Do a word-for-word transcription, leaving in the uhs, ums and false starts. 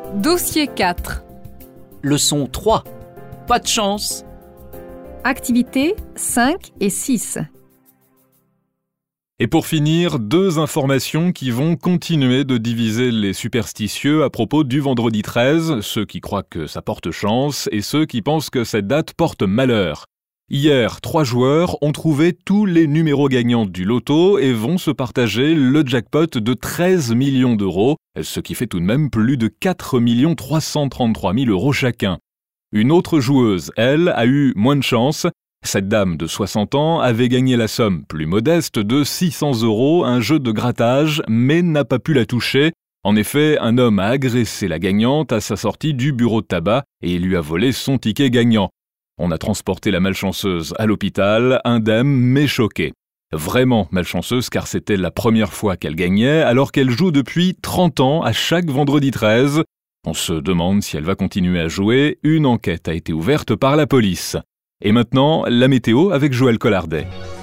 Dossier quatre. Leçon trois. Pas de chance. Activités cinq et six. Et pour finir, deux informations qui vont continuer de diviser les superstitieux à propos du vendredi treize, ceux qui croient que ça porte chance et ceux qui pensent que cette date porte malheur. Hier, trois joueurs ont trouvé tous les numéros gagnants du loto et vont se partager le jackpot de treize millions d'euros, ce qui fait tout de même plus de quatre millions trois cent trente-trois mille euros chacun. Une autre joueuse, elle, a eu moins de chance. Cette dame de soixante ans avait gagné la somme plus modeste de six cents euros, un jeu de grattage, mais n'a pas pu la toucher. En effet, un homme a agressé la gagnante à sa sortie du bureau de tabac et lui a volé son ticket gagnant. On a transporté la malchanceuse à l'hôpital, indemne mais choquée. Vraiment malchanceuse car c'était la première fois qu'elle gagnait alors qu'elle joue depuis trente ans à chaque vendredi treize. On se demande si elle va continuer à jouer. Une enquête a été ouverte par la police. Et maintenant, la météo avec Joël Collardet.